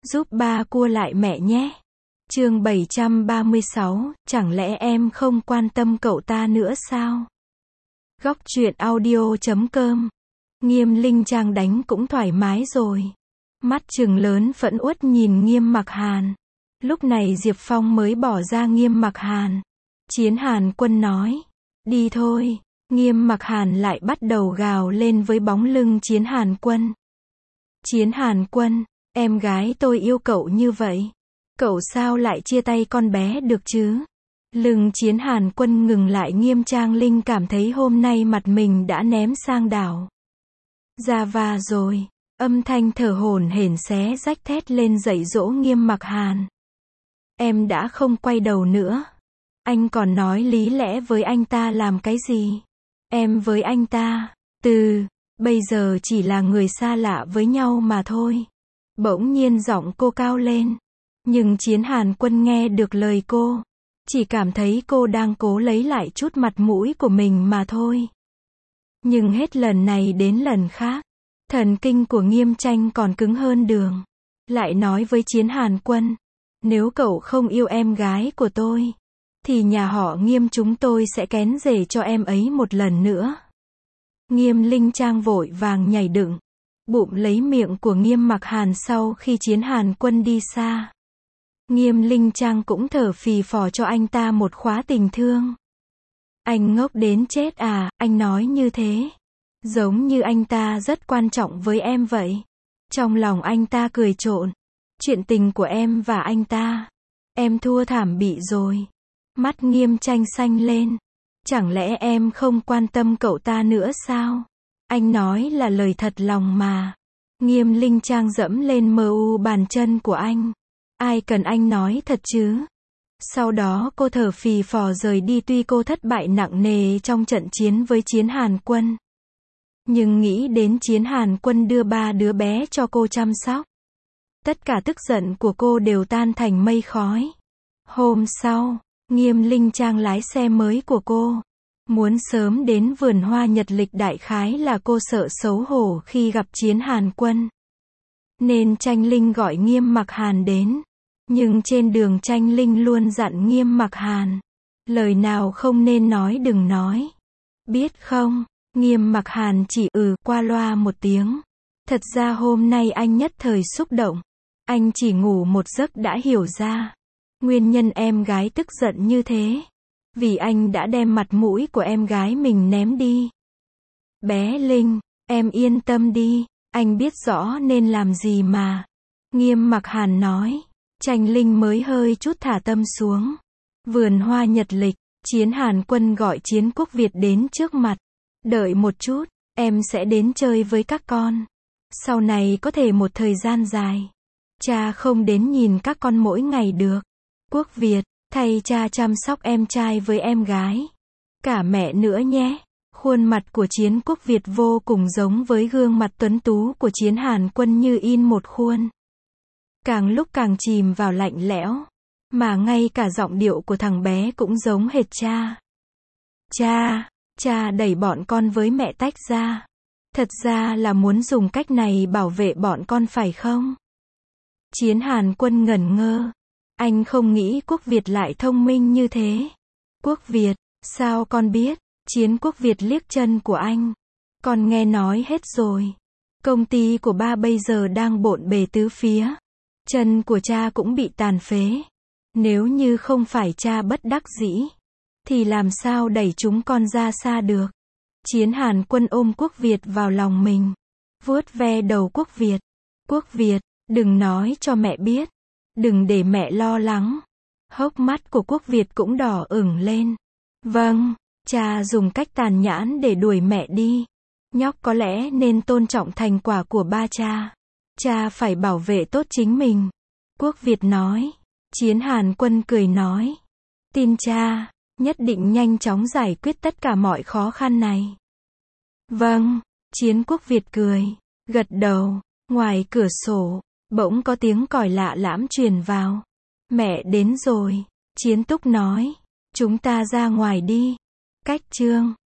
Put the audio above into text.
Giúp ba cua lại mẹ nhé. Chương 736, chẳng lẽ em không quan tâm cậu ta nữa sao? Góc truyện audio.com. Nghiêm Linh Trang đánh cũng thoải mái rồi. Mắt trừng lớn phẫn uất nhìn Nghiêm Mặc Hàn. Lúc này Diệp Phong mới bỏ ra Nghiêm Mặc Hàn. Chiến Hàn Quân nói, đi thôi. Nghiêm Mặc Hàn lại bắt đầu gào lên với bóng lưng Chiến Hàn Quân. Chiến Hàn Quân, em gái tôi yêu cậu như vậy. Cậu sao lại chia tay con bé được chứ? Lưng Chiến Hàn Quân ngừng lại. Nghiêm Trang Linh cảm thấy hôm nay mặt mình đã ném sang đảo. Ra va rồi. Âm thanh thở hổn hển xé rách thét lên dạy dỗ Nghiêm Mặc Hàn. Em đã không quay đầu nữa. Anh còn nói lý lẽ với anh ta làm cái gì? Em với anh ta, bây giờ chỉ là người xa lạ với nhau mà thôi. Bỗng nhiên giọng cô cao lên. Nhưng Chiến Hàn Quân nghe được lời cô. Chỉ cảm thấy cô đang cố lấy lại chút mặt mũi của mình mà thôi. Nhưng hết lần này đến lần khác. Thần kinh của Nghiêm Tranh còn cứng hơn đường. Lại nói với Chiến Hàn Quân. Nếu cậu không yêu em gái của tôi, thì nhà họ Nghiêm chúng tôi sẽ kén rể cho em ấy một lần nữa. Nghiêm Linh Trang vội vàng nhảy dựng, bụm lấy miệng của Nghiêm Mặc Hàn sau khi Chiến Hàn Quân đi xa. Nghiêm Linh Trang cũng thở phì phò cho anh ta một khóa tình thương. Anh ngốc đến chết à, anh nói như thế. Giống như anh ta rất quan trọng với em vậy. Trong lòng anh ta cười trộn. Chuyện tình của em và anh ta, em thua thảm bị rồi. Mắt Nghiêm Tranh xanh lên. Chẳng lẽ em không quan tâm cậu ta nữa sao? Anh nói là lời thật lòng mà. Nghiêm Linh Trang dẫm lên bàn chân của anh. Ai cần anh nói thật chứ? Sau đó cô thở phì phò rời đi. Tuy cô thất bại nặng nề trong trận chiến với Chiến Hàn Quân, nhưng nghĩ đến Chiến Hàn Quân đưa 3 đứa bé cho cô chăm sóc, tất cả tức giận của cô đều tan thành mây khói. Hôm sau, Nghiêm Linh Trang lái xe mới của cô. Muốn sớm đến vườn hoa Nhật Lịch. Đại khái là cô sợ xấu hổ khi gặp Chiến Hàn Quân, nên Tranh Linh gọi Nghiêm Mặc Hàn đến. Nhưng trên đường Tranh Linh luôn dặn Nghiêm Mặc Hàn. Lời nào không nên nói đừng nói. Biết không? Nghiêm Mặc Hàn chỉ qua loa một tiếng. Thật ra hôm nay anh nhất thời xúc động. Anh chỉ ngủ một giấc đã hiểu ra nguyên nhân em gái tức giận như thế. Vì anh đã đem mặt mũi của em gái mình ném đi. Bé Linh, em yên tâm đi. Anh biết rõ nên làm gì mà. Nghiêm Mặc Hàn nói. Tranh Linh mới hơi chút thả tâm xuống. Vườn hoa Nhật Lịch. Chiến Hàn Quân gọi Chiến Quốc Việt đến trước mặt. Đợi một chút, em sẽ đến chơi với các con. Sau này có thể một thời gian dài, cha không đến nhìn các con mỗi ngày được. Quốc Việt, thay cha chăm sóc em trai với em gái. Cả mẹ nữa nhé. Khuôn mặt của Chiến Quốc Việt vô cùng giống với gương mặt tuấn tú của Chiến Hàn Quân như in một khuôn. Càng lúc càng chìm vào lạnh lẽo. Mà ngay cả giọng điệu của thằng bé cũng giống hệt cha. Cha đẩy bọn con với mẹ tách ra. Thật ra là muốn dùng cách này bảo vệ bọn con phải không? Chiến Hàn Quân ngẩn ngơ. Anh không nghĩ Quốc Việt lại thông minh như thế. Quốc Việt, sao con biết? Chiến Quốc Việt liếc chân của anh. Con nghe nói hết rồi. Công ty của ba bây giờ đang bộn bề tứ phía. Chân của cha cũng bị tàn phế. Nếu như không phải cha bất đắc dĩ, thì làm sao đẩy chúng con ra xa được? Chiến Hàn Quân ôm Quốc Việt vào lòng mình, vuốt ve đầu Quốc Việt. Quốc Việt, đừng nói cho mẹ biết. Đừng để mẹ lo lắng. Hốc mắt của Quốc Việt cũng đỏ ửng lên. Vâng, cha dùng cách tàn nhẫn để đuổi mẹ đi. Nhóc có lẽ nên tôn trọng thành quả của ba cha. Cha phải bảo vệ tốt chính mình. Quốc Việt nói. Chiến Hàn Quân cười nói. Tin cha, nhất định nhanh chóng giải quyết tất cả mọi khó khăn này. Vâng, Chiến Quốc Việt cười, gật đầu. Ngoài cửa sổ, bỗng có tiếng còi lạ lẫm truyền vào. Mẹ đến rồi, Chiến Túc nói. Chúng ta ra ngoài đi. Cách chương